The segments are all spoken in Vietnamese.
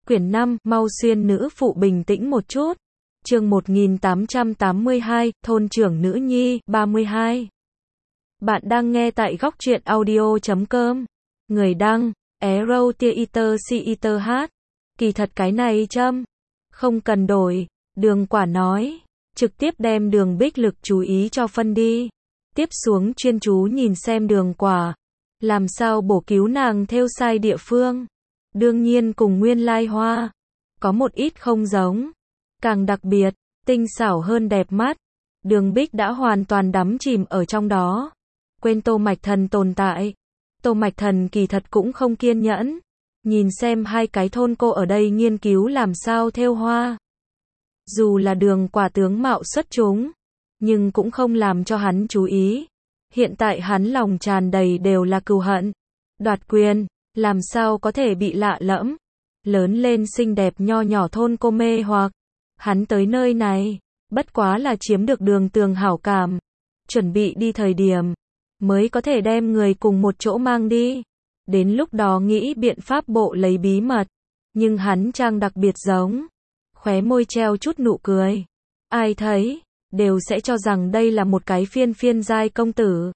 Quyển 5, mau xuyên nữ phụ bình tĩnh một chút. Chương 1882, thôn trưởng nữ nhi, 32. Bạn đang nghe tại góc truyện audio.com. Người đăng, Arrow Theater CETH. Kỳ thật cái này châm không cần đổi, Đường Quả nói. Trực tiếp đem Đường Bích Lực chú ý cho phân đi. Tiếp xuống chuyên chú nhìn xem Đường Quả. Làm sao bổ cứu nàng theo sai địa phương. Đương nhiên cùng nguyên lai hoa. Có một ít không giống. Càng đặc biệt, tinh xảo hơn đẹp mắt. Đường Bích đã hoàn toàn đắm chìm ở trong đó. Quên Tô Mạch Thần tồn tại. Tô Mạch Thần kỳ thật cũng không kiên nhẫn. Nhìn xem hai cái thôn cô ở đây nghiên cứu làm sao thêu hoa. Dù là Đường Quả tướng mạo xuất chúng, nhưng cũng không làm cho hắn chú ý. Hiện tại hắn lòng tràn đầy đều là cừu hận. Đoạt quyền, làm sao có thể bị lạ lẫm. Lớn lên xinh đẹp nho nhỏ thôn cô mê hoặc. Hắn tới nơi này, bất quá là chiếm được Đường Tường hảo cảm. Chuẩn bị đi thời điểm, mới có thể đem người cùng một chỗ mang đi. Đến lúc đó nghĩ biện pháp bộ lấy bí mật. Nhưng hắn trang đặc biệt giống. Khóe môi treo chút nụ cười. Ai thấy, đều sẽ cho rằng đây là một cái phiên giai công tử.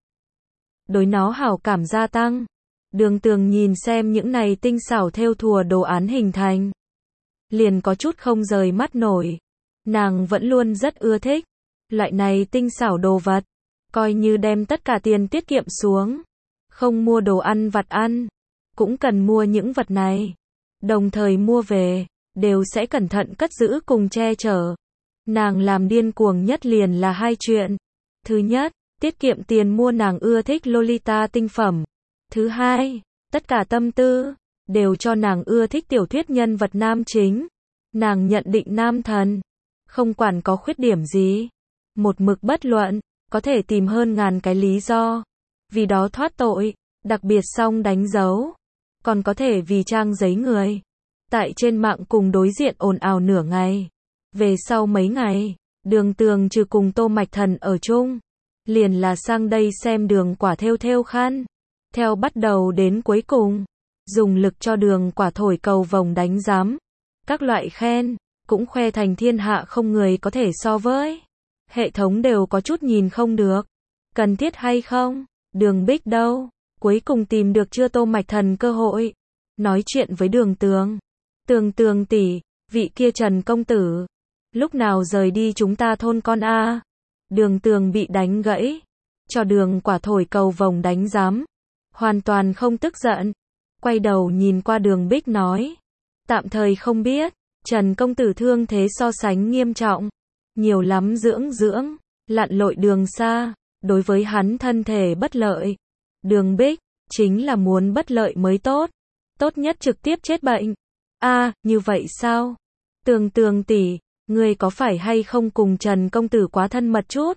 Đối nó hảo cảm gia tăng. Đường Tường nhìn xem những này tinh xảo thêu thùa đồ án hình thành. Liền có chút không rời mắt nổi. Nàng vẫn luôn rất ưa thích. Loại này tinh xảo đồ vật. Coi như đem tất cả tiền tiết kiệm xuống. Không mua đồ ăn vặt ăn. Cũng cần mua những vật này. Đồng thời mua về. Đều sẽ cẩn thận cất giữ cùng che chở. Nàng làm điên cuồng nhất liền là hai chuyện. Thứ nhất, tiết kiệm tiền mua nàng ưa thích Lolita tinh phẩm. Thứ hai, tất cả tâm tư, đều cho nàng ưa thích tiểu thuyết nhân vật nam chính. Nàng nhận định nam thần. Không quản có khuyết điểm gì. Một mực bất luận, có thể tìm hơn ngàn cái lý do. Vì đó thoát tội, đặc biệt xong đánh dấu. Còn có thể vì trang giấy người. Tại trên mạng cùng đối diện ồn ào nửa ngày. Về sau mấy ngày, Đường Tường trừ cùng Tô Mạch Thần ở chung. Liền là sang đây xem Đường Quả thêu khăn. Theo bắt đầu đến cuối cùng. Dùng lực cho Đường Quả thổi cầu vồng đánh giám. Các loại khen, cũng khoe thành thiên hạ không người có thể so với. Hệ thống đều có chút nhìn không được. Cần thiết hay không? Đường Bích đâu? Cuối cùng tìm được chưa Tô Mạch Thần cơ hội. Nói chuyện với Đường Tường. Tường tỷ, vị kia Trần công tử. Lúc nào rời đi chúng ta thôn con a? Đường Tường bị đánh gãy. Cho Đường Quả thổi cầu vồng đánh giám. Hoàn toàn không tức giận. Quay đầu nhìn qua Đường Bích nói. Tạm thời không biết. Trần công tử thương thế so sánh nghiêm trọng. Nhiều lắm dưỡng. Lặn lội đường xa. Đối với hắn thân thể bất lợi. Đường Bích, chính là muốn bất lợi mới tốt. Tốt nhất trực tiếp chết bệnh. Như vậy sao? Tường tỷ, ngươi có phải hay không cùng Trần công tử quá thân mật chút?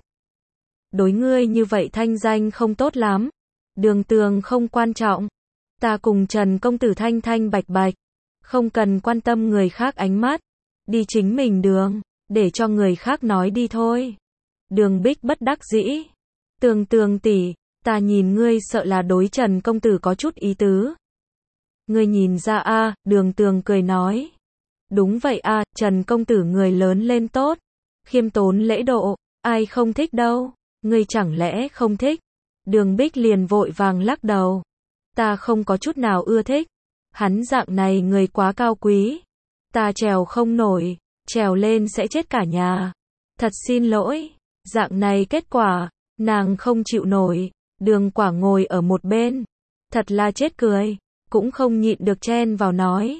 Đối ngươi như vậy thanh danh không tốt lắm. Đường Tường không quan trọng. Ta cùng Trần công tử thanh bạch. Không cần quan tâm người khác ánh mắt. Đi chính mình đường, để cho người khác nói đi thôi. Đường Bích bất đắc dĩ. Tường tỷ, ta nhìn ngươi sợ là đối Trần công tử có chút ý tứ. Ngươi nhìn ra Đường Tường cười nói. Đúng vậy Trần công tử người lớn lên tốt. Khiêm tốn lễ độ, ai không thích đâu. Ngươi chẳng lẽ không thích? Đường Bích liền vội vàng lắc đầu. Ta không có chút nào ưa thích. Hắn dạng này người quá cao quý. Ta trèo không nổi, trèo lên sẽ chết cả nhà. Thật xin lỗi, dạng này kết quả, nàng không chịu nổi. Đường Quả ngồi ở một bên. Thật là chết cười. Cũng không nhịn được chen vào nói.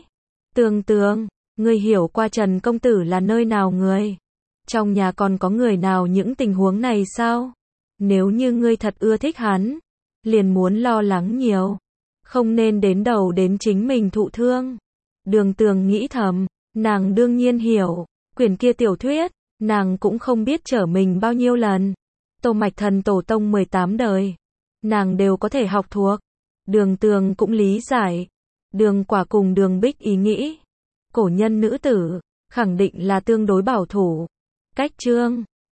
Tường, ngươi hiểu qua Trần công tử là nơi nào người? Trong nhà còn có người nào những tình huống này sao? Nếu như ngươi thật ưa thích hắn, liền muốn lo lắng nhiều. Không nên đến đầu đến chính mình thụ thương. Đường Tường nghĩ thầm, nàng đương nhiên hiểu. Quyển kia tiểu thuyết, nàng cũng không biết trở mình bao nhiêu lần. Tô Mạch Thần tổ tông 18 đời. Nàng đều có thể học thuộc. Đường Tường cũng lý giải. Đường Quả cùng Đường Bích ý nghĩ. Cổ nhân nữ tử, khẳng định là tương đối bảo thủ. Cách chương